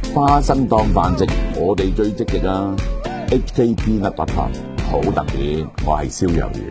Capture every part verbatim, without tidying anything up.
花生當飯食，我哋最積極啊 ！H K Peanut Butter 好特別，我係燒魷魚。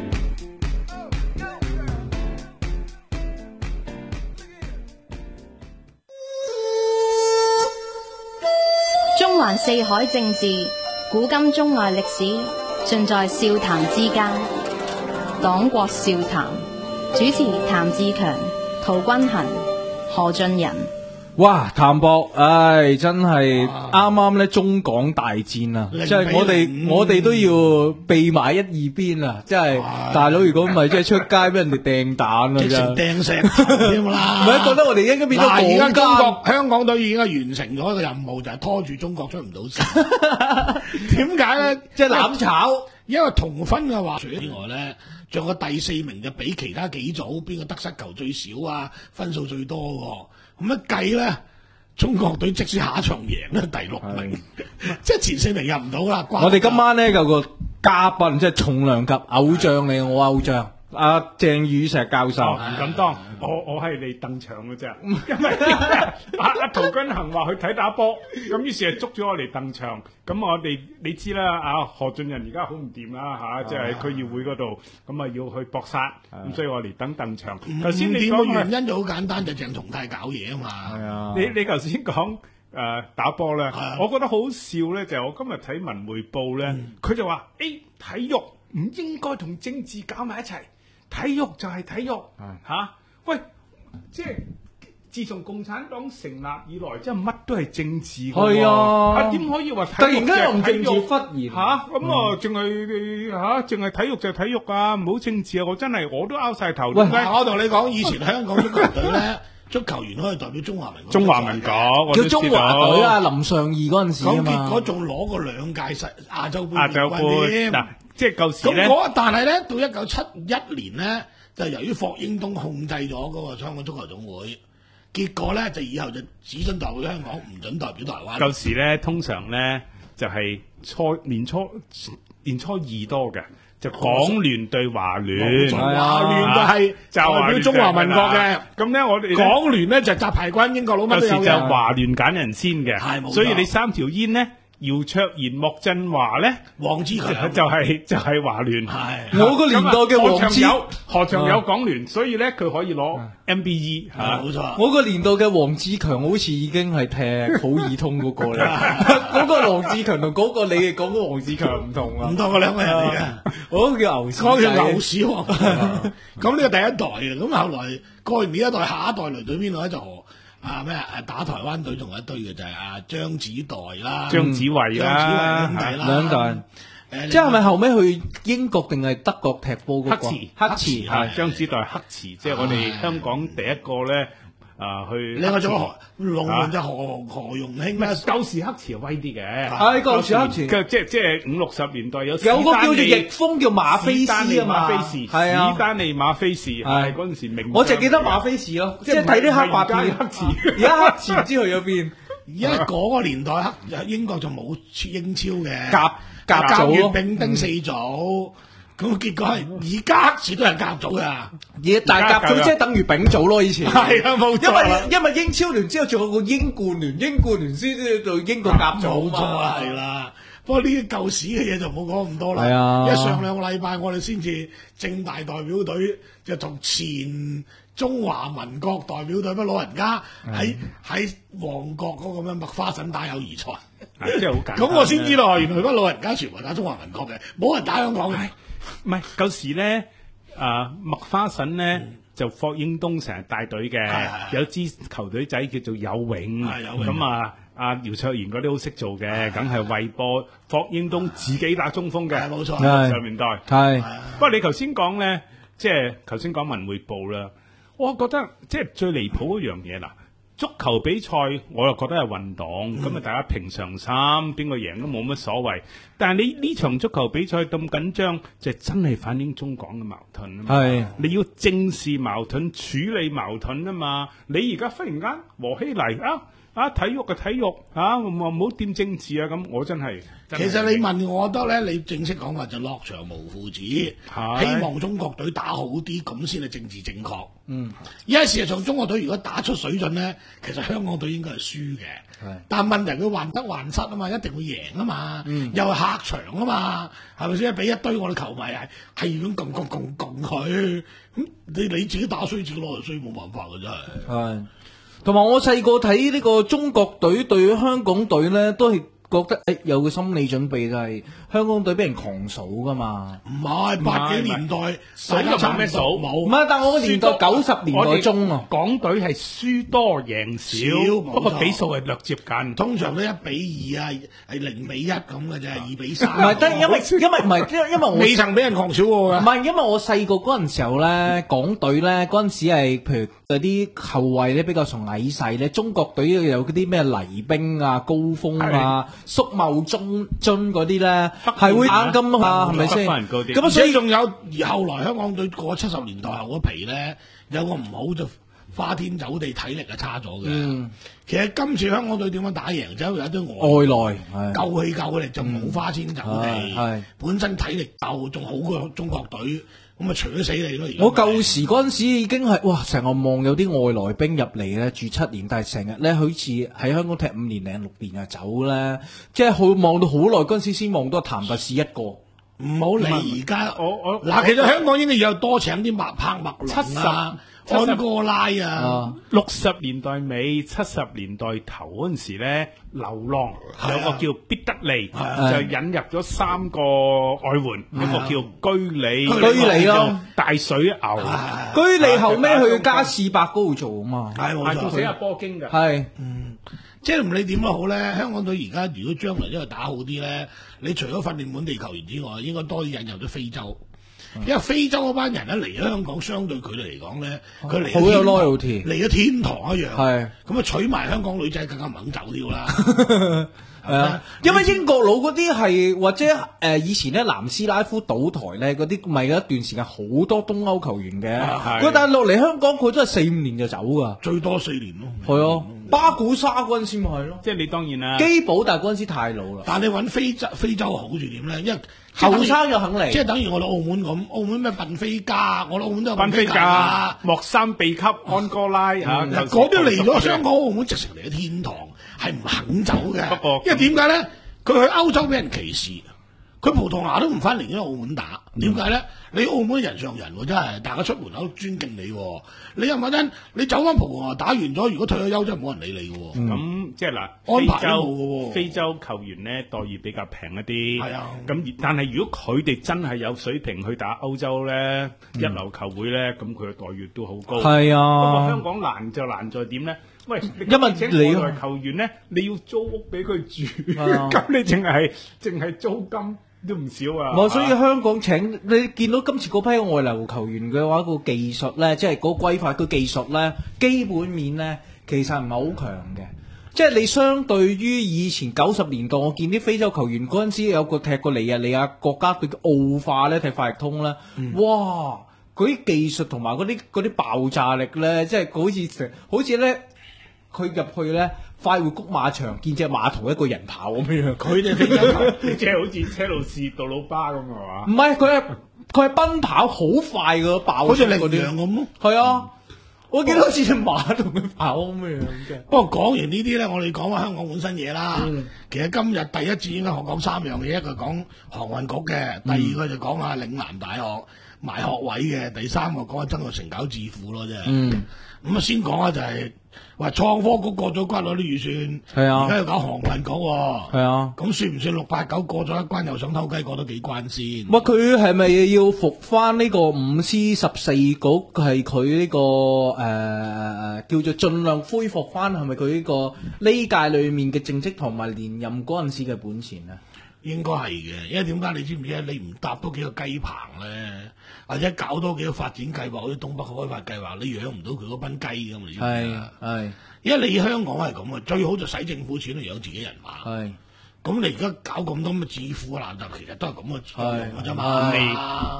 中環四海政治，古今中外歷史，盡在笑談之間。黨國笑談，主持譚志強、陶君行、何俊仁。 哇，譚博，唉，真係啱啱咧中港大戰啊！即係我哋我哋都要避埋一二邊啊！即係大佬，如果唔係，即係出街俾人哋掟彈啦， 直情掟石頭添啦！ 唔係覺得我哋應該變咗港而家中奸國香港隊已經係完成咗一個任務，就係拖住中國出唔到線。點解咧？ 即係攬炒。 因為同分嘅話，除咗之外咧，仲有個第四名就比其他幾組邊個得失球最少啊，分數最多喎。咁一計咧，中國隊即使下一場贏咧，第六名，即係前四名入唔到啦。 我哋今晚咧有個嘉賓，即係重量級偶像嚟，我偶像阿鄭宇碩教授。 唔敢當，我我係嚟登場嘅啫。因為阿阿陶君行話去睇打波，咁於是係捉咗我嚟登場。咁我哋你知啦，啊何俊仁而家好唔掂啦嚇，即係區議會嗰度，咁啊要去搏殺，咁所以我嚟等登場。頭先你講嘅原因就好簡單，就鄭松泰搞嘢啊嘛。 係啊， 你你頭先講誒打波咧，我覺得好笑咧，就係我今日睇文匯報咧，佢就話誒體育唔應該同政治搞埋一齊。體育就係體育，嚇、啊！喂，即係自從共產黨成立以來，即係乜都係政治㗎喎。係啊，啊點可以話突然間用政治忽然嚇？咁啊，淨係嚇，淨係體育就係體育啊，唔好政治啊！我真係我都拗晒頭。 喂，我同你講，以前香港足球隊咧，足球員可以代表中華民國。 中華民國叫中華隊啊，林尚義嗰陣時啊嘛。 咁結果仲攞過兩屆世亞洲杯亞洲杯嗱。即係舊時咧， 咁但係咧到一九七一年咧，就由於霍英東控制咗嗰個香港足球總會，結果咧就以後就只准代表香港，唔准代表台灣。 舊時咧通常咧就係、是、初年初年初二多嘅，就港聯對華聯， 華聯就係代表中華民國嘅。 咁咧我哋港聯咧就雜牌軍，英國佬乜都有嘅。 有時就華聯揀人先嘅，所以你三條煙咧。姚卓然、莫振華咧， 黃志強就係就係華聯。 我個年代嘅黃志有何長有港聯，所以咧佢可以攞 M B E 嚇。 冇錯。 我個年代嘅黃志強好似已經係踢普爾通嗰個啦。嗰個黃志強同嗰個你哋講嘅黃志強唔同啊， 唔同個兩個人嚟嘅。 我都叫牛屎， 我叫牛屎王。咁呢個第一代嘅，咁後來過完呢一代，下一代嚟對邊度咧就？啊咩啊打台灣隊仲有一堆嘅就係阿張子岱啦、 張子慧啦、 張子慧啦， 兩代。即係咪後尾去英國定係德國踢波嗰個？ 黑池， 黑池係張子岱黑池，即係我哋香港第一個咧啊去。 另外仲有何龍門就何何容興啦。 舊時黑池威啲嘅， 係舊時黑池， 即係即係五六十年代有有個叫做逆風叫馬菲斯啊嘛， 係啊，史丹利馬菲士係嗰陣時名。 我淨記得馬菲士咯，即係睇啲黑白片黑池，而家黑池唔知去咗邊。 而家嗰個年代黑英國就冇英超嘅， 甲甲甲組咯， 丙丁四組。咁結果係而家黑池都係甲組噶， 而但係甲組即係等於丙組咯，以前係啊冇錯。 因為因為英超聯之後仲有個英冠聯，英冠聯先至到英國甲組冇錯啊，係啦。不過呢啲舊史嘅嘢就冇講咁多啦。 係啊， 因為上兩個禮拜我哋先至正大代表隊就同前中華民國代表隊乜老人家喺喺旺角嗰個咩麥花臣打友誼賽， 即係好簡單。 咁我先知道，原來乜老人家全部打中華民國嘅，冇人打香港嘅。 唔係舊時咧，啊麥花臣咧、嗯、就霍英東成日帶隊嘅，有支球隊仔叫做有永，咁啊阿姚卓然嗰啲好識做嘅，梗係為波霍英東自己打中鋒嘅， 冇錯。 上年代係， 不過你頭先講咧，即係頭先講文匯報啦，我覺得即係最離譜一樣嘢啦。足球比賽我又覺得係運動，咁啊、嗯、大家平常心，邊個贏都冇乜所謂。但係你呢場足球比賽咁緊張，就真係反映中港嘅矛盾啊嘛。係，你要正視矛盾，處理矛盾啊嘛。你而家忽然間和稀泥啊， 啊，體育嘅體育啊，唔好唔好掂政治啊，咁我真係。真係其實你問我覺得咧，你正式講話就落場無父子，希望中國隊打好啲，咁先係政治正確。嗯，而家事實上中國隊如果打出水準咧，其實香港隊應該係輸嘅。但問題佢患得患失啊嘛，一定會贏啊嘛，嗯、又係客場啊嘛，係咪先？俾一堆我哋球迷係係咁共共共共佢，咁你你自己打衰自己攞嚟衰，冇辦法嘅真係。 係，同埋我細個睇呢個中國隊對香港隊咧，都係覺得誒有個心理準備，就係香港隊俾人狂數噶嘛。 唔係八幾年代數就冇咩數，冇。 唔係，但係我個年代九十年代中啊， 港隊係輸多贏少，不過比數係略接近， 通常都一比二啊，係零比一咁嘅啫，二比三。 唔係得，因為因為唔係，因為因為我未曾俾人狂數過㗎。 唔係，因為我細個嗰陣時候咧，港隊咧嗰陣時係譬如嗰啲後衞咧比較從矮細咧，中國隊有嗰啲咩黎兵啊、高峰啊、蘇茂中津嗰啲咧，係會打金啊，係咪先？ 咁所以仲有而後來香港隊過七十年代後嗰皮咧，有個唔好就花天酒地，體力係差咗嘅。嗯，其實今次香港隊點樣打贏，就有一堆外外來夠氣夠力，就冇花天酒地。係本身體力夠，仲好過中國隊，咁咪除咗死你咯。 我舊時嗰陣時已經係哇，成日望有啲外來兵入嚟咧，住七年，但係成日咧好似喺香港踢五年零六年就走咧，即係好望到好耐嗰陣時先望到譚拔士一個。唔好理而家， 我我嗱，其實香港應該要多請啲麥柏麥倫啊、安哥拉啊。 六十年代尾、七十年代頭嗰陣時咧，流浪有個叫必得利，就引入咗三個外援，一個叫居里， 居里咯， 大水牛， 居里後尾去加士伯嗰度做啊嘛， 係冇錯， 做死阿波經嘅， 係。 即係唔理點都好咧，香港隊而家如果將來因為打好啲咧，你除咗訓練本地球員之外，應該多啲引入咗非洲，嗯、因為非洲嗰班人咧嚟咗香港，相對佢哋嚟講咧，佢嚟好有 loyalty， 嚟咗天堂一樣， 係咁啊娶埋香港女仔更加唔肯走啲啦。 係啊，因為英國佬嗰啲係或者誒、呃、以前咧南斯拉夫賭台咧嗰啲，咪有一段時間好多東歐球員嘅，佢但係落嚟香港佢都係四五年就走噶， 最多四年咯。 係啊，巴古沙嗰陣時咪係咯， 即係你當然啦， 基寶但係嗰陣時太老啦。 但係你揾非洲非洲好處點咧？因為後生又肯嚟， 即係等於我哋澳門咁，澳門咩賓菲加，我哋澳門都有賓菲加、莫桑比克、安哥拉嚇， 嗰啲嚟咗香港澳門直情嚟咗天堂，係唔肯走嘅。不過因為點解咧？佢去歐洲俾人歧視，佢葡萄牙都唔翻嚟咗澳門打，點解咧？你澳門人上人喎，真係大家出門口尊敬你，你又唔係你走翻葡萄牙打完咗，如果退咗休真係冇人理你嘅。 咁即係嗱， 安排都冇嘅喎。 非洲球員咧待遇比較平一啲， 係啊。 咁但係如果佢哋真係有水平去打歐洲咧，一流球會咧，咁佢嘅待遇都好高。 係啊。 不過香港難就難在點咧？喂， 因為請外來球員咧，你要租屋俾佢住，咁你淨係淨係租金都唔少啊！ 我所以香港請你見到今次嗰批外流球員嘅話，個技術咧，即係嗰個規劃個技術咧，基本面咧，其實唔係好強嘅。即係你相對於以前九十年代，我見啲非洲球員嗰陣時有個踢過尼日利亞國家隊嘅奧化咧，踢快力通咧，嗯、哇！嗰啲技術同埋嗰啲嗰啲爆炸力咧，即係好似成好似咧。佢入去咧，快活谷馬場見隻馬同一個人跑咁樣，佢哋非洲球， 即係好似車路士杜魯巴咁係嘛？ 唔係，佢係佢係奔跑好快嘅，爆好似羚羊咁咯。 係啊，我見到好似隻馬同佢跑咁樣嘅。 不過講完呢啲咧，我哋講翻香港本身嘢啦。嗯、其實今日第一節應該學講三樣嘢，一個講航運局嘅，第二個就講下嶺南大學埋學位嘅，第三個講下曾鈺成搞智庫咯，啫。嗯，咁啊先講下就係、是。話創科局過咗關嗰啲預算，係啊，而家要搞航運局，係啊，咁算唔算六八九過咗一關又想偷雞過多幾關先？ 乜佢係咪要復翻呢個五 C 十四局？係佢呢個誒誒、呃、叫做盡量恢復翻，係咪佢呢個呢屆裏面嘅政績同埋連任嗰陣時嘅本錢啊？ 應該係嘅，因為點解你知唔知啊？你唔搭多幾個雞棚咧，或者搞多幾個發展計劃，好似東北開發計劃，你養唔到佢嗰班雞㗎嘛？你知唔知啊？係，因為你香港係咁啊，最好就使政府錢嚟養自己人馬。係，咁你而家搞咁多咁嘅智庫啊，嗱，其實都係咁嘅作用㗎啫嘛。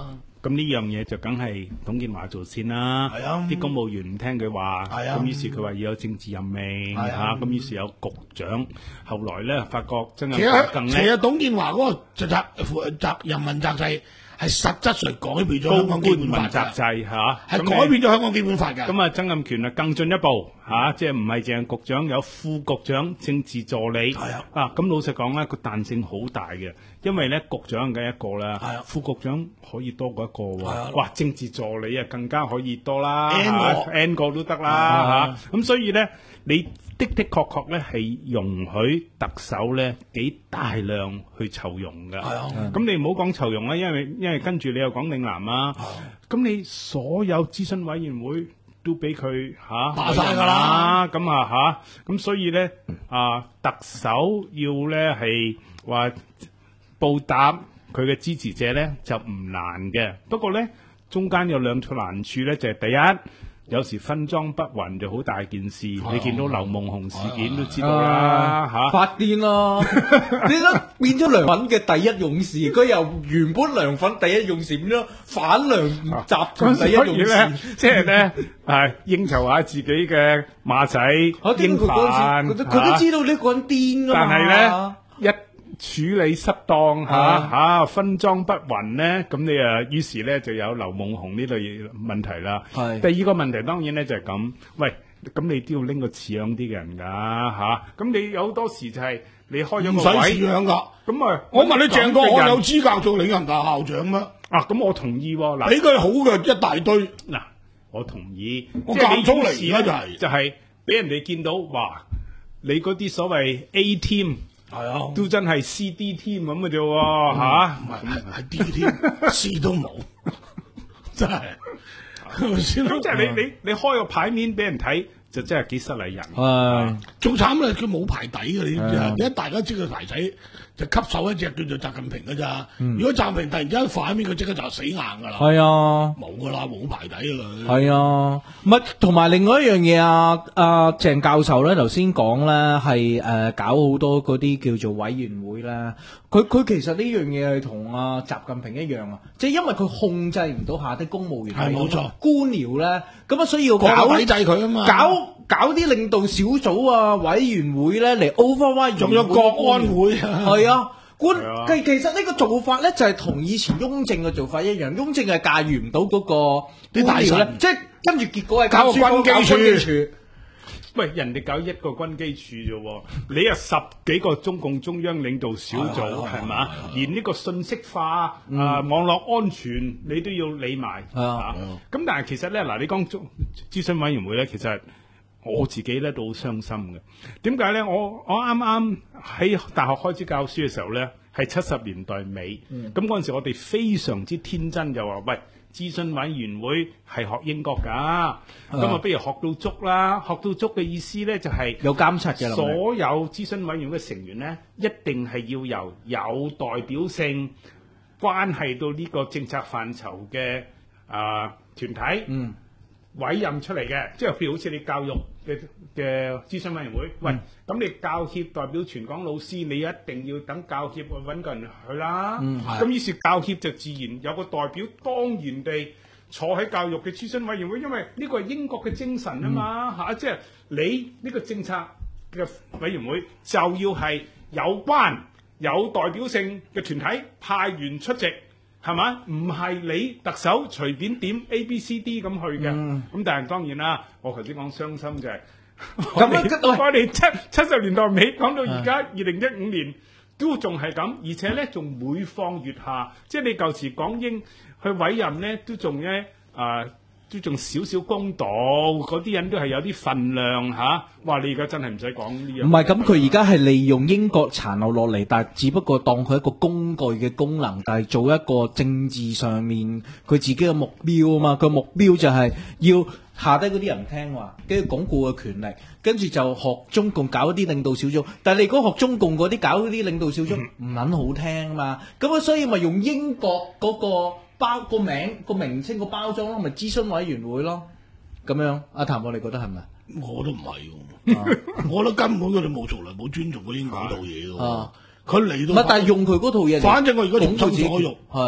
咁呢樣嘢就梗係董建華做先啦。 係啊啲公務員唔聽佢話， 係啊咁於是佢話要有政治任命係啊嚇，咁於是有局長。後來咧發覺真係其實更咧其實董建華嗰個責責責任問責制係實質上改變咗香高官港基本法問責㗎， 制嚇， 係咁改變咗香港基本法㗎。 咁啊，曾蔭權啊更進一步嚇、啊，即係唔係淨係局長，有副局長、政治助理。 係啊啊，咁老實講咧，個彈性好大嘅，因為咧局長嘅一個啦， 係啊副局長可以多過一個喎。 係啊哇，政治助理啊更加可以多啦 N 嚇個 ，N 個都得啊啦嚇。咁、所以咧，你的的確確咧係容許特首咧幾大量去籌用㗎。 係啊咁你唔好講籌用啦，因為因為跟住你又講嶺南啊，咁你所有諮詢委員會都俾佢嚇打晒㗎啦， 咁啊嚇，咁所以咧啊特首要咧係話報答佢嘅支持者咧就唔難嘅，不過咧中間有兩處難處咧，就係、第一。有時分贓不勻就好大件事，你見到劉夢熊事件都知道啦嚇。 發癲咯！你都變咗梁粉嘅第一勇士，佢由原本梁粉第一勇士變咗反梁集團第一勇所以咧士。， 即係咧係應酬下自己嘅馬仔我知應佢嗰飯時，佢都佢都知道呢個人癲噶嘛。 但係咧一處理失當嚇啊嚇分贓不勻咧，咁你啊於是咧就有劉夢熊呢類問題啦。 係第二個問題當然咧就係咁，喂，咁你都要拎個似樣啲嘅人㗎嚇，咁你有好多時就係你開唔使咗個位， 似樣㗎。 咁啊， 我問你，鄭國我漢有資格做嶺南大校長咩？ 啊，咁我同意喎嗱。 俾佢好嘅一大堆， 嗱，我同意， 我即係你夾粗嚟於是呢而家就係就係俾人哋見到，哇！你嗰啲所謂 A team 係啊， 都真係 C D team 咁嘅啫喎，嚇唔係係係 D 添，C 都冇，真係係咪先？ 咁即係你你你開個牌面俾人睇，就真係幾失禮人。 係仲慘咧，佢冇牌底嘅，你知唔知係啊啊？而家大家知佢牌仔就吸手一隻叫做習近平嘅咋。 嗯如果習近平突然之間反面，佢即刻就死硬㗎啦， 係啊。 冇㗎啦，冇牌底㗎啦。 係啊，唔係同埋另外一樣嘢啊，阿鄭教授咧頭先講咧係誒搞好多嗰啲叫做委員會咧，佢佢其實呢樣嘢係同阿習近平一樣啊，即係因為佢控制唔到下啲公務員係冇錯官僚咧，咁啊所以要搞搞抵制佢啊嘛， 搞搞啲領導小組啊委員會咧嚟 override， 仲有國安會啊， 係啊。官係啊其其實呢個做法咧就係同以前雍正嘅做法一樣，雍正係駕馭唔到嗰個啲大臣官僚咧，即係跟住結果係搞個書軍機搞軍處機處。 喂，人哋搞一個軍機處啫喎，你有十幾個中共中央領導小組係啊係嘛係啊？ 連呢個信息化啊網絡安全你都要理埋係啊啊！咁但係其實咧嗱，你講中諮詢委員會咧，其實我自己咧都好傷心嘅。點解咧？我我啱啱喺大學開始教書嘅時候咧，係七十年代尾。咁嗰陣時我哋非常之天真，就話喂，諮詢委員會係學英國㗎，咁啊不如學到足啦。學到足嘅意思咧就係、 有監察嘅能力所有諮詢委員會嘅成員咧，一定係要由有代表性、關係到呢個政策範疇嘅啊團體。 嗯委任出嚟嘅，即係譬如好似你教育嘅嘅諮詢委員會，喂，咁你教協代表全港老師，你一定要等教協去揾個人去啦。咁於是教協就自然有個代表當然地坐喺教育嘅諮詢委員會，因為呢個係英國嘅精神啊嘛嚇，即係你呢個政策嘅委員會就要係有關有代表性嘅團體派員出席。係嘛？唔係你特首隨便點 A、B、C、D 咁去嘅。咁、但係當然啦，我頭先講傷心就係、我哋咁啊我哋七七十年代尾講到而家二零一五年都仲係咁，而且咧仲每況愈下。即係你舊時港英去委任咧，都仲咧啊，都仲少少公道，嗰啲人都係有啲份量嚇。哇！你而家真係唔使講呢樣。 唔係咁，佢而家係利用英國殘留落嚟，但係只不過當佢一個工具嘅功能，但係做一個政治上面佢自己嘅目標啊嘛。佢目標就係要下低嗰啲人聽話，跟住鞏固嘅權力，跟住就學中共搞一啲領導小組。但係你如果學中共嗰啲搞嗰啲領導小組唔撚好聽啊嘛，咁啊所以咪用英國嗰個包個名個名稱個包裝咯，咪諮詢委員會咯，咁樣。阿譚，我哋覺得係咪？ 我都唔係喎，我覺得根本佢哋冇從來冇尊重過英國套嘢嘅喎啊。 佢嚟到， 唔係，但係用佢嗰套嘢嚟， 反正我而家重鞏固自己新所欲， 係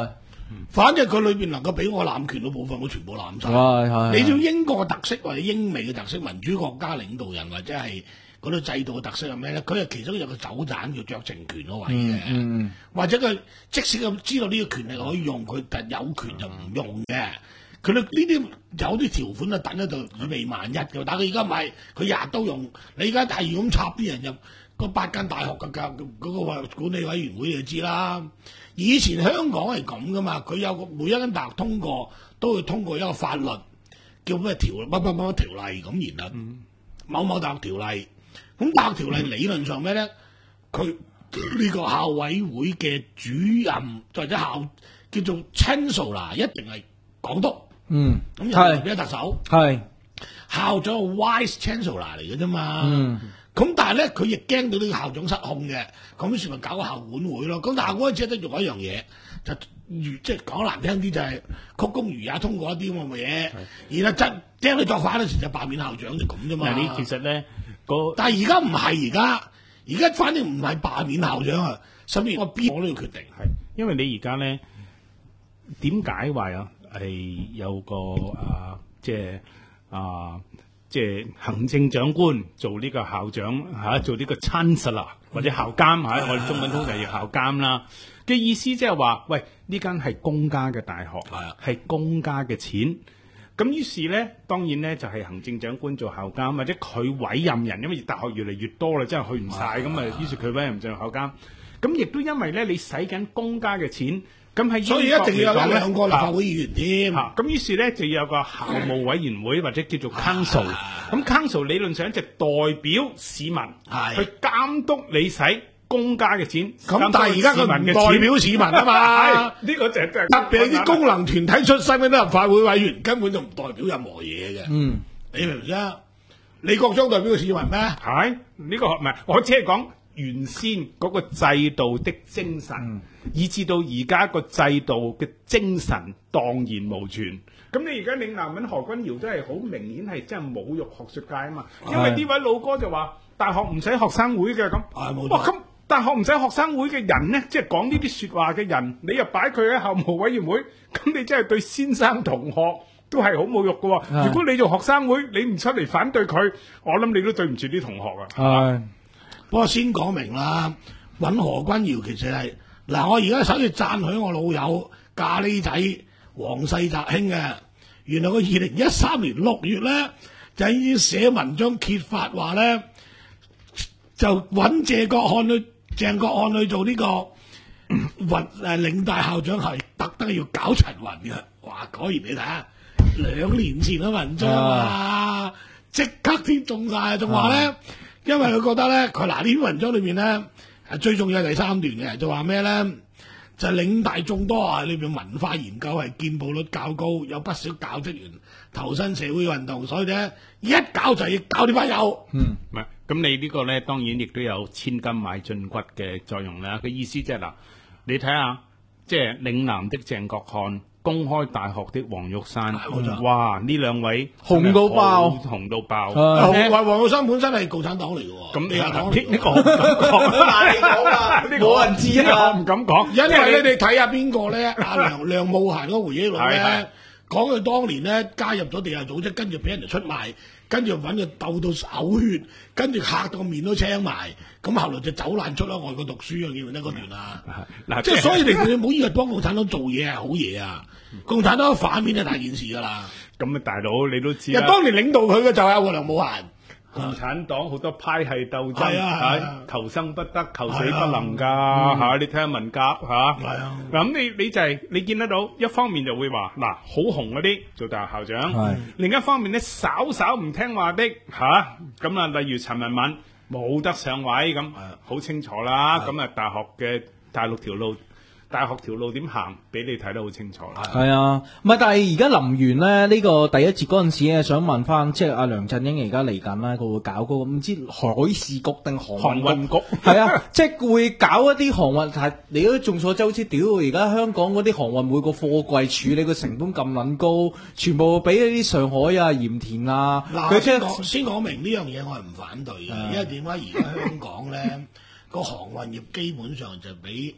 反正佢裏邊能夠俾我攬權嘅部分，我全部攬晒。 係係你要英國嘅特色或者英美嘅特色，民主國家領導人或者係嗰啲制度嘅特色係咩咧？佢係其中有個走盞叫酌情權嗰位嘅， 嗯嗯、 或者佢即使佢知道呢個權力可以用，佢但有權就唔用嘅。佢哋呢啲有啲條款啊，等喺度以備萬一嘅。但係佢而家唔係，佢日日都用。你而家係咁插啲人入嗰八間大學嘅教嗰個管理委員會，你就知啦。以前香港係咁噶嘛，佢有個每一間大學通過都會通過一個法律叫咩條乜乜乜條例咁，然後某某大學條例。咁大學條例理論上咩咧？佢呢個校委會嘅主任或者校叫做 Chancellor 一定係港督。 嗯， 咁又俾特首， 係校長係 Vice Chancellor 嚟嘅啫嘛。 嗯， 咁但係咧，佢亦驚到呢個校長失控嘅，咁於是咪搞個校管會咯。咁但係嗰陣時得做一樣嘢，就如即係講難聽啲就係曲公如也通過一啲咁嘅嘢，然後真驚你作反嗰時就罷免校長就咁啫嘛。 嗱，你其實咧個， 但係而家唔係而家，而家反正唔係罷免校長啊，甚至我邊我都要決定。 係，因為你而家咧點解話啊？係有個啊，即係啊，即係行政長官做呢個校長嚇、啊，做呢個 Chancellor 或者校監嚇、啊，我哋中文通常叫校監啦。嘅意思即係話，喂，呢間係公家嘅大學，係公家嘅錢。咁於是咧，當然咧就係、是、行政長官做校監，或者佢委任人，因為大學越嚟越多啦，真係去唔晒咁啊。於是佢委任做校監。咁亦都因為咧，你使緊公家嘅錢。咁係， 所以一定要有兩個立法會議員添。 咁、啊、於是咧就要有個校務委員會或者叫做 council。咁 council 理論上就代表市民去監督你使公家嘅錢。咁但係而家佢唔代表市民啊嘛。呢、呢個就係特別係啲功能團體出身嗰啲立法會委員，根本就唔代表任何嘢嘅。 嗯， 你明唔明啊？李國章代表個市民咩？ 係呢、呢個唔係，我只係講原先嗰個制度的精神。嗯，以至到而家個制度嘅精神蕩然無存。咁你而家嶺南揾何君堯真係好明顯係真係侮辱學術界啊嘛！因為呢位老哥就話大學唔使學生會嘅咁。哇！咁大學唔使學生會嘅人呢，即係講呢啲説話嘅人，你又擺佢喺校務委員會，咁你真係對先生同學都係好侮辱嘅喎。如果你做學生會，你唔出嚟反對佢，我諗你都對唔住啲同學啊。 係， 不過先講明啦，揾何君堯其實係。嗱，我而家首先讚許我老友咖喱仔黃世澤兄嘅，原來佢二零一三年六月咧就已經寫文章揭發話咧，就揾謝國漢去鄭國漢去做呢、這個雲誒嶺大校長，係特登要搞陳雲嘅。哇！果然你睇下兩年前嘅文章啊，即刻添中晒，仲話咧，因為佢覺得咧，佢嗱呢篇文章裏面咧。最重要係第三段嘅，就話咩咧？就係嶺大眾多啊，裏邊文化研究係見報率較高，有不少教職員投身社會運動，所以咧一搞就要搞呢班友。 嗯，唔係，咁你呢個咧當然亦都有千金買盡骨嘅作用啦。佢意思即係嗱，你睇下，即係嶺南的鄭國漢。公開大學的黃玉山，嗯、哇！呢兩位紅到爆， 紅到爆。 紅黃黃玉山本身係共產黨嚟嘅喎， 咁你又講呢呢個我唔敢講，冇人知啊，我唔敢講。 因為你哋睇下邊個咧？阿梁梁慕嫻嗰個回憶錄咧，講佢當年咧加入咗地下組織，跟住俾人哋出賣，跟住揾佢鬥到嘔血，跟住嚇到個面都青埋，咁後來就走難出咗外國讀書啊！記唔記得嗰段啊？嗱，即係所以你哋唔好以為幫共產黨做嘢係好嘢啊！共產黨反面係大件事噶啦。 咁啊，大佬你都知啦。 當年領導佢嘅就係阿梁慕嫻。 共產黨好多派系鬥爭， 係啊係啊， 求生不得，求死不能㗎嚇！你睇下文革嚇， 係啊。 咁你你就係你見得到，一方面就會話嗱，好紅嗰啲做大學校長，另一方面咧稍稍唔聽話的嚇，咁啊，例如陳文敏冇得上位咁，好清楚啦。咁啊，大學嘅大陸條路。大學條路點行，俾你睇得好清楚啦。 係啊，唔係，但係而家臨完咧呢、呢個第一節嗰陣時咧，想問翻，即係阿梁振英而家嚟緊啦，佢會搞嗰個唔知海事局定航航運局， 係啊，即係會搞一啲航運，但係你都眾所周知，屌而家香港嗰啲航運每個貨櫃處理個成本咁撚高，全部俾一啲上海啊、鹽田啊， 佢先講先講明呢樣嘢，我係唔反對嘅，因為點解而家香港咧個航運業基本上就俾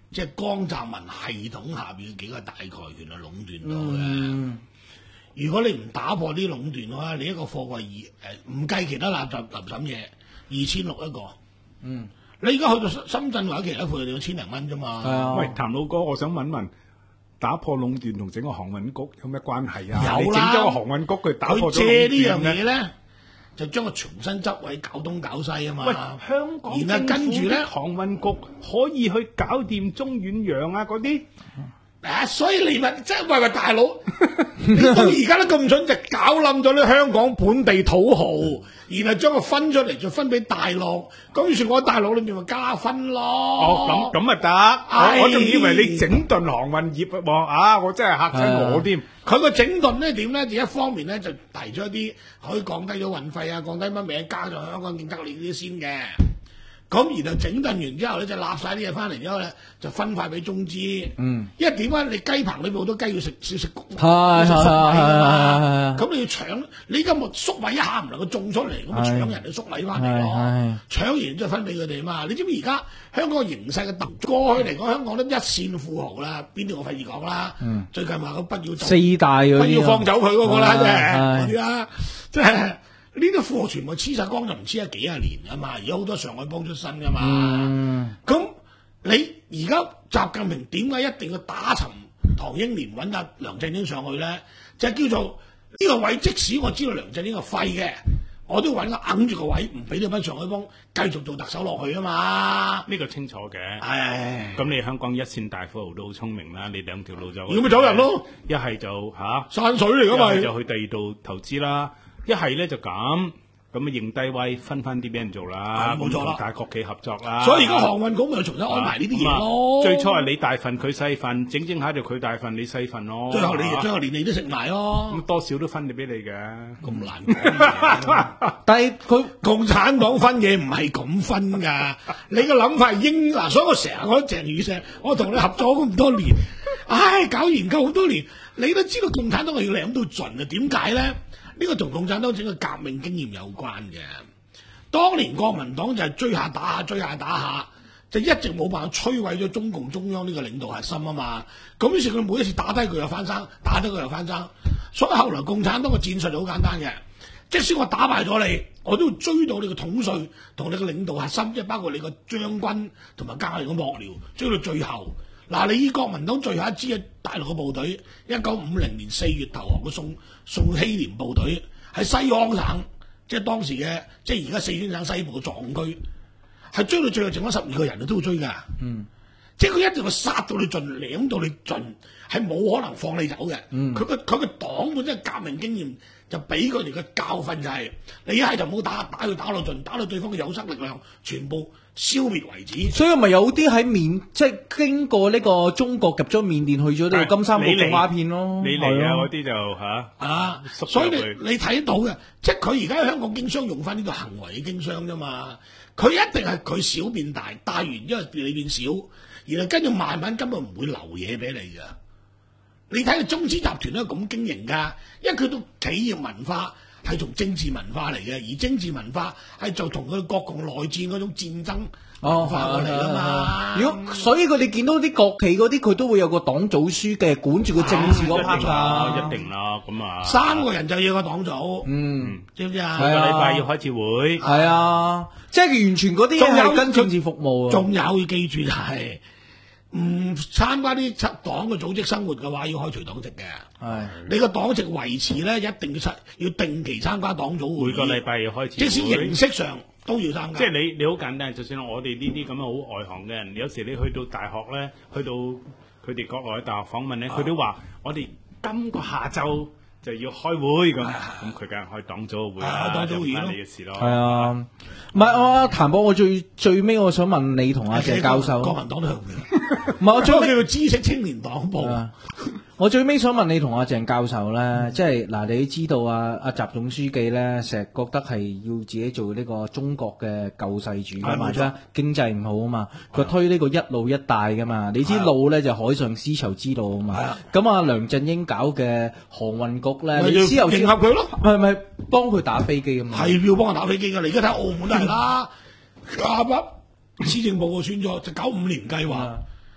即係江澤民系統下邊嘅幾個大財團係壟斷到嘅。 嗯如果你唔打破啲壟斷嘅話，你一個貨櫃二誒唔計其他垃圾垃圾嘢，二千六一個。 嗯， 你而家去到深圳或者其他貨櫃，你要千零蚊啫嘛。 係啊。 喂，譚老哥，我想問問，打破壟斷同整個航運局有咩關係啊？ 有啦你整咗個航運局，佢打破咗佢借呢樣壟斷嘢咧，就將佢重新執位搞東搞西啊嘛。 喂，香港然後跟住咧， 航運局可以去搞掂中遠洋啊嗰啲。 啊！所以你問，即係喂喂大佬，你到而家都咁蠢，就搞冧咗啲香港本地土豪，然後將佢分出嚟，就分俾大陸。咁於是我喺大陸裏面咪加分咯。 哦，咁咁咪得， 哎我我仲以為你整頓航運業喎，啊！我真係嚇親我添。 佢個整頓咧點咧？就一方面咧就提出一啲可以降低咗運費啊，降低乜名，加上香港競爭力呢啲先嘅。咁然後整頓完之後咧，就立晒啲嘢翻嚟之後咧，就分塊俾中資。嗯，因為點解你雞棚裏邊好多雞要食少食谷，要食粟米啊嘛。咁你要搶，你今日粟米一下唔能夠種出嚟，咁咪搶人哋粟米翻嚟咯。搶完之後分俾佢哋嘛。你知唔知而家香港形勢嘅特過去嚟講，香港都一線富豪啦，邊度我費事講啦。最近話佢不要走， 四大嗰啲， 不要放走佢嗰個啦，即係嗰啲啦，即係。呢啲貨全部黐晒光就唔黐咗幾廿年噶嘛，而家好多上海幫出身噶嘛。咁、嗯、你而家習近平點解一定要打沉唐英年揾阿梁振英上去咧？就係、叫做呢個位，即使我知道梁振英係廢嘅，我都揾個揞住個位，唔俾你班上海幫繼續做特首落去啊嘛。 呢個清楚嘅。 唉， 咁你香港一線大富豪都好聰明啦，你兩條路就要咪走人咯？ 一係就嚇散水嚟噶嘛， 一係就去第二度投資啦。一係咧就咁，咁啊認低威，分翻啲俾人做啦， 冇錯啦， 大國企合作啦。 所以而家航運局咪重新安排呢啲嘢咯。 最初係你大份，佢細份，整整下就佢大份，你細份咯。 最後你最後連你都食埋咯。 咁多少都分你俾你嘅， 咁難講。 但係佢共產黨分嘢唔係咁分㗎，你個諗法係應嗱，所以我成日覺得鄭宇碩，我同你合作咁多年，唉，搞研究好多年，你都知道共產黨係要舐到盡啊？點解咧？呢個同共產黨整個革命經驗有關嘅。當年國民黨就係追下打下，追下打下，就一直冇辦法摧毀咗中共中央呢個領導核心啊嘛。咁於是佢每一次打低佢又翻生，打低佢又翻生。所以後來共產黨嘅戰術就好簡單嘅，即使我打敗咗你，我都要追到你個統帥同你個領導核心，即係包括你個將軍同埋隔離嘅幕僚，追到最後。嗱，你以國民黨最後一支嘅大陸嘅部隊，一九五零年四月投降嘅宋宋希濂部隊，喺西康省，即係當時嘅即係而家四川省西部嘅藏區，係追到最後剩翻十二個人都要追㗎。嗯，即係佢一定要殺到你盡，舐到你盡，係冇可能放你走嘅。佢個佢個黨本身革命經驗就俾佢哋嘅教訓就係、是，你一係就唔好打，打佢打到盡，打到對方嘅有生力量全部消滅為止。 所以咪有啲喺緬，即係經過呢個中國入咗緬甸去咗呢個金三角種鴉片咯。 你嚟啊嗰啲就嚇啊，所以你你睇到嘅，即係佢而家喺香港經商用翻呢個行為嘅經商啫嘛。佢一定係佢小變大，大完因為你變小，然後跟住慢慢根本唔會留嘢俾你㗎。你睇下中資集團都係咁經營㗎，因為佢到企業文化係從政治文化嚟嘅，而政治文化係就同佢國共內戰嗰種戰爭文化過嚟㗎嘛。 如果所以佢哋見到啲國企嗰啲，佢都會有個黨組書嘅管住個政治嗰 part 㗎。 一定啦，咁啊， 三個人就要個黨組， 嗯， 知唔知啊？ 個禮拜要開次會， 係啊，即係完全嗰啲嘢係跟政治服務啊。 仲有要記住就係。唔參加啲七黨嘅組織生活嘅話，要開除黨籍嘅。係你個黨籍維持咧，一定要出要定期參加黨組會， 每個禮拜要開始， 即使形式上都要參加。 即係你你好簡單，就算我哋呢啲咁樣好外行嘅人，有時你去到大學咧，去到佢哋國內大學訪問咧，佢、啊、都話我哋今個下晝就要開會咁，咁佢梗係開黨組會啦， 黨組會咯，你嘅事咯。 係啊，唔係我譚博，我最最尾我想問你同阿謝教授， 國民黨都係會。 唔係我最尾叫做知識青年黨部。 我最尾想問你同阿鄭教授咧，嗯、即係嗱，你知道啊，阿習總書記咧，成日覺得係要自己做呢個中國嘅救世主啊嘛，啫經濟唔好啊嘛，佢推呢個一路一帶噶嘛，你知路咧就海上絲綢之路啊嘛，咁啊梁振英搞嘅航運局咧，你之後迎合佢咯， 係咪幫佢打飛機咁啊？ 係要幫佢打飛機噶，你而家睇澳門都係啦，啱啱施政報告宣咗就九五年計劃。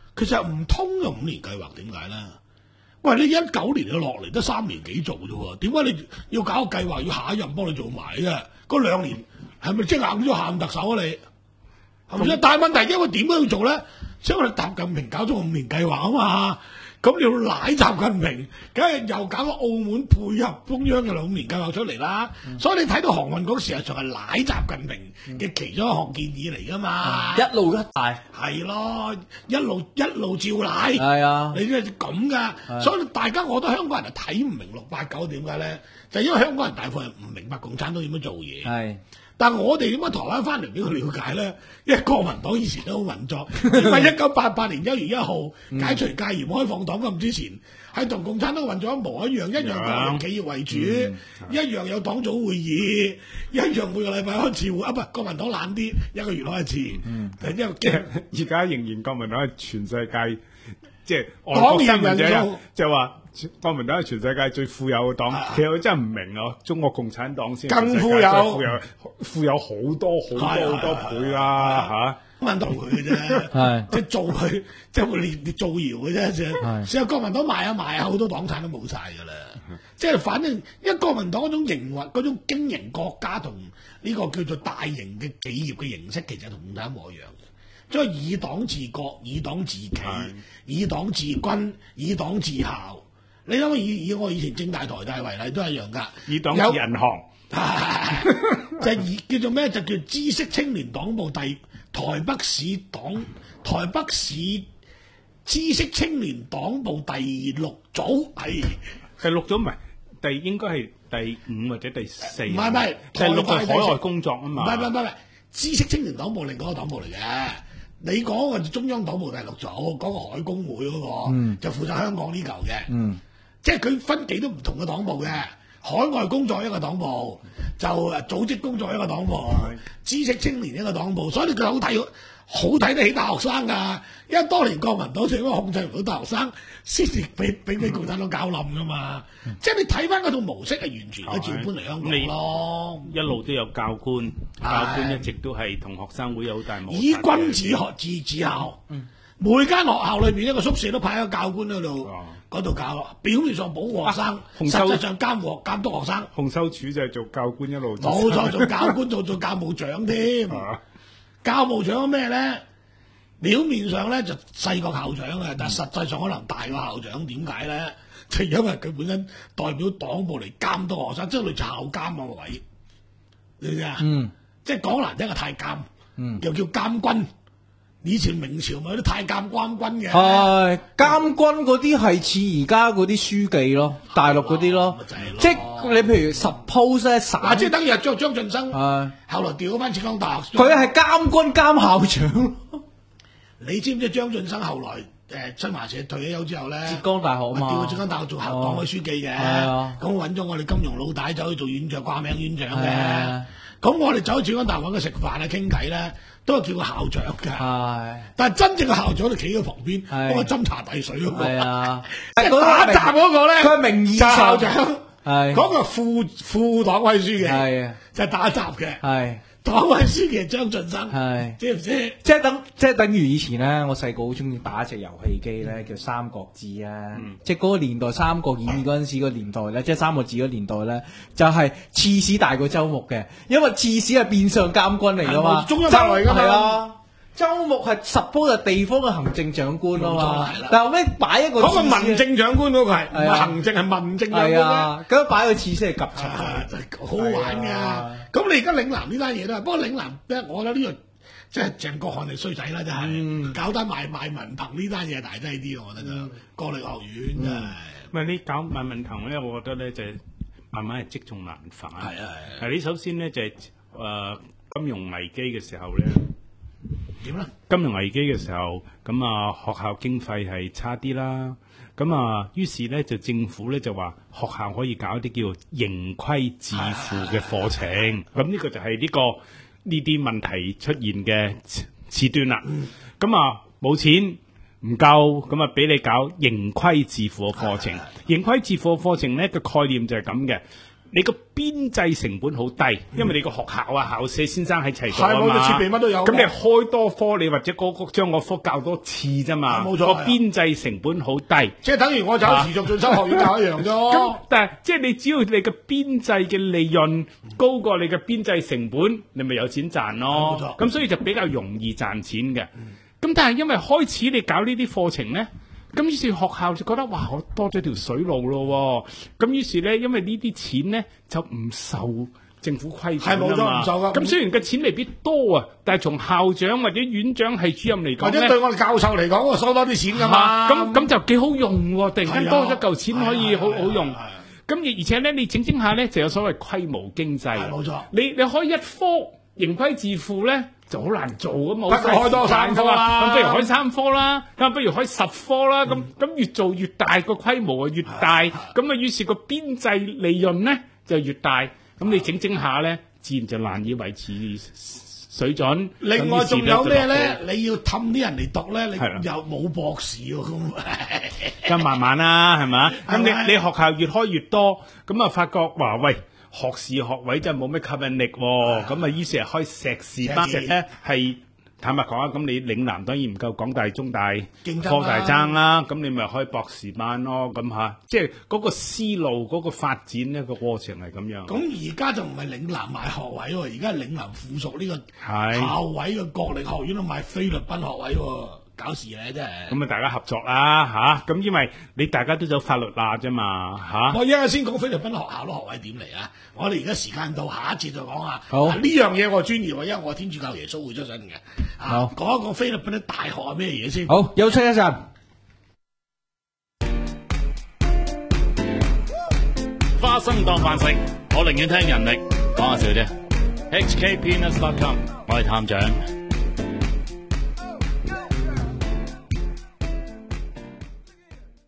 其實唔通嘅五年計劃點解咧？喂，你一九年就落嚟得三年幾做啫喎，點解你要搞個計劃要下一任幫你做埋嘅？嗰兩年係咪即係硬咗喊特首啊你？係咪先？但係問題因為點解要做咧？因為習近平搞咗個五年計劃啊嘛。咁你要奶習近平，梗係又搞個澳門配合中央嘅兩年計劃出嚟啦。嗯、所以你睇到航運局事實上係奶習近平嘅其中一項建議嚟噶嘛、 嗯，一路一大係咯，一路一路照奶。係啊， 你都係咁噶。所以大家我覺得香港人係睇唔明六八九點解咧？就係、因為香港人大部分人唔明白共產黨點樣做嘢。係。但我哋點解台灣翻嚟俾佢了解咧？因為國民黨以前都好運作，因為一九八八年一月一號解除戒嚴開放黨禁之前，係同共產黨運作一模一樣，一樣國營企業為主，嗯、一樣有黨組會議，一樣每個禮拜開次會。啊，唔係國民黨懶啲，一個月開一次。嗯，因為而家仍然國民黨係全世界即係外國新聞者就話。國民黨係全世界最富有嘅黨，啊、其實佢真係唔明啊！中國共產黨先更富有， 富有富有好多好多好多倍啦嚇！ 問到佢嘅啫，即係做佢，即係會連連造謠嘅啫，啫。所以國民黨賣下賣下，好多黨產都冇晒㗎啦。即係反正，因為國民黨嗰種營運、嗰種經營國家同呢個叫做大型嘅企業嘅形式，其實同共產黨一模一樣。即係以黨治國、以黨治企、以黨治軍、以黨治校。你諗下以以我以前政大台大為例都係一樣㗎， 以黨治銀行， 就係以叫做咩？就叫知識青年黨部第台北市黨台北市知識青年黨部第六組，係第六組唔係第應該係第五或者第四，唔係唔係第六係海外工作啊嘛， 唔係唔係唔係知識青年黨部另外一個黨部嚟嘅。你講個中央黨部第六組嗰、嗰個海工會嗰、嗰個、嗯、就負責香港呢嚿嘅。嗯即係佢分幾多唔同嘅黨部嘅，海外工作一個黨部，就誒組織工作一個黨部，知識青年一個黨部，所以佢好睇好睇得起大學生㗎。因為當年國民黨就因為控制唔到大學生，先至俾俾俾共產黨搞冧㗎嘛。嗯、即係你睇翻嗰套模式係完全都照搬嚟香港咯。 一路都有教官，教官一直都係同學生會有好大摩擦。 以君子學治治校，嗯、每間學校裏邊一個宿舍都派一個教官喺度。哦嗰度教，表面上保護學生，啊、實際上監護監督學生。 洪秀柱就係做教官一路， 冇錯，做教官做做教務長添。啊、教務長咩咧？表面上咧就細過校長嘅，但係實際上可能大過校長。點解咧？就因為佢本身代表黨部嚟監督學生，即係類校監個位，你知唔知啊？嗯，即係講難聽嘅太監，嗯，又叫監軍。以前明朝咪有啲太監關軍嘅， 係監軍嗰啲係似而家嗰啲書記咯，大陸嗰啲咯，即係你譬如 suppose 咧， 嗱，即係等於係張張晉生，係後來調咗翻浙江大學， 佢係監軍監校長。 你知唔知張晉生後來誒新華社退咗休之後咧， 浙江大學嘛， 調去浙江大學做校黨委書記嘅，咁揾咗我哋金融老大走去做院長，掛名院長嘅。咁我哋走去浙江大學揾佢食飯啊傾偈咧，都係叫個校長嘅。但係真正嘅校長就企喺旁邊，幫佢斟茶遞水嗰個。係啊，即係打雜嗰個咧， 佢係名義上校長，係嗰個副副黨委書記，係啊，就係打雜嘅。係黨委書記張晉生，係知唔知？ 即係等，即係等於以前咧，我細個好中意打一隻遊戲機咧，叫《三國志》啊。嗯、即係嗰個年代《三國演義》嗰陣時個年代咧，即係三個字嗰年代咧，就係刺史大過州牧嘅，因為刺史係變相監軍嚟噶嘛， 中央範圍噶嘛。係啊， 州牧係 suppose 係地方嘅行政長官啊嘛。但後尾擺一個嗰個民政長官嗰個係唔係行政係民政長官咧？ 咁擺個刺史係及場， 好玩噶。咁你而家嶺南呢單嘢啦，不過嶺南咧，我覺得呢個即係鄭國漢係衰仔啦，真係、嗯、搞單賣賣文憑呢單嘢大劑啲，我覺得就、嗯、國立學院真係。 唔係、嗯、你搞賣文憑咧，我覺得咧就係、慢慢係積重難返。係啊係。係你首先咧就係、是、誒、呃、金融危機嘅時候咧點咧？ 金融危機嘅時候，咁啊學校經費係差啲啦。咁啊，於是咧就政府咧就話學校可以搞一啲叫做盈虧自負嘅課程，咁呢個就係呢、這個呢啲問題出現嘅始端啦。咁啊冇錢唔夠，咁啊俾你搞盈虧自負嘅課程。盈虧自負嘅課程咧個概念就係咁嘅， 你個邊際成本好低，因為你個學校啊、校舍先生喺齊度啊係冇嘛， 設備乜都有嘅咁你開多科，你或者嗰個將個科教多次啫嘛， 冇錯係啊個邊際成本好低。 即係等於我走持續進修學院教一樣咁啫。 但係即係你只要你嘅邊際嘅利潤高過你嘅邊際成本，你咪有錢賺咯。 冇錯咁所以就比較容易賺錢嘅。咁但係因為開始你搞呢啲課程呢，咁於是學校就覺得哇，我多咗條水路咯喎。咁於是呢，因為呢啲錢呢就唔受政府規管係冇錯啊嘛唔受㗎咁雖然嘅錢未必多啊，但係從校長或者院長系主任嚟講呢或者對我哋教授嚟講，我收多啲錢㗎嘛。 咁咁就幾好用喎！突然間係啊多咗嚿錢可以好係啊係啊好用係啊。 咁而而且咧，你整整下咧就有所謂規模經濟。 係冇錯你你開一科盈虧自負咧就好難做㗎嘛。 不如開多三科啦咁不如開三科啦，咁不如開十科啦。咁咁越做越大，個規模啊越大，咁啊於是個邊際利潤咧就越大。咁你整整下咧，自然就難以維持水準。 另外仲有咩咧？ 咁於是你要氹啲人嚟讀咧，你係啦又冇博士喎咁。 咁慢慢啦，係咪？咁係咪你你學校越開越多，咁啊發覺話喂學士學位真係冇咩吸引力喎，咁啊於是係開碩士班， 碩士咧係坦白講啊，咁你嶺南當然唔夠港大、中大、 競爭啦科大爭啦，咁你咪開博士班咯，咁吓，即係嗰個思路、嗰、個發展呢個過程係咁樣。 咁而家就唔係嶺南買學位喎，而家係嶺南附屬呢個係校委嘅國力學院都買菲律賓學位喎，搞事咧真係。 咁啊，大家合作啦吓，咁、因為你大家都走法律罅啫嘛吓。 我一陣先講菲律賓學校啲學位點嚟啊！我哋而家時間到，下一節就講下。 好啊呢樣嘢我專業喎，因為我係天主教耶穌會出身嘅。啊好， 講一講菲律賓啲大學係咩嘢先？ 好，休息一陣。 花生當飯食，我寧願聽人力講下笑啫。H K Peanuts dot com，我係探長。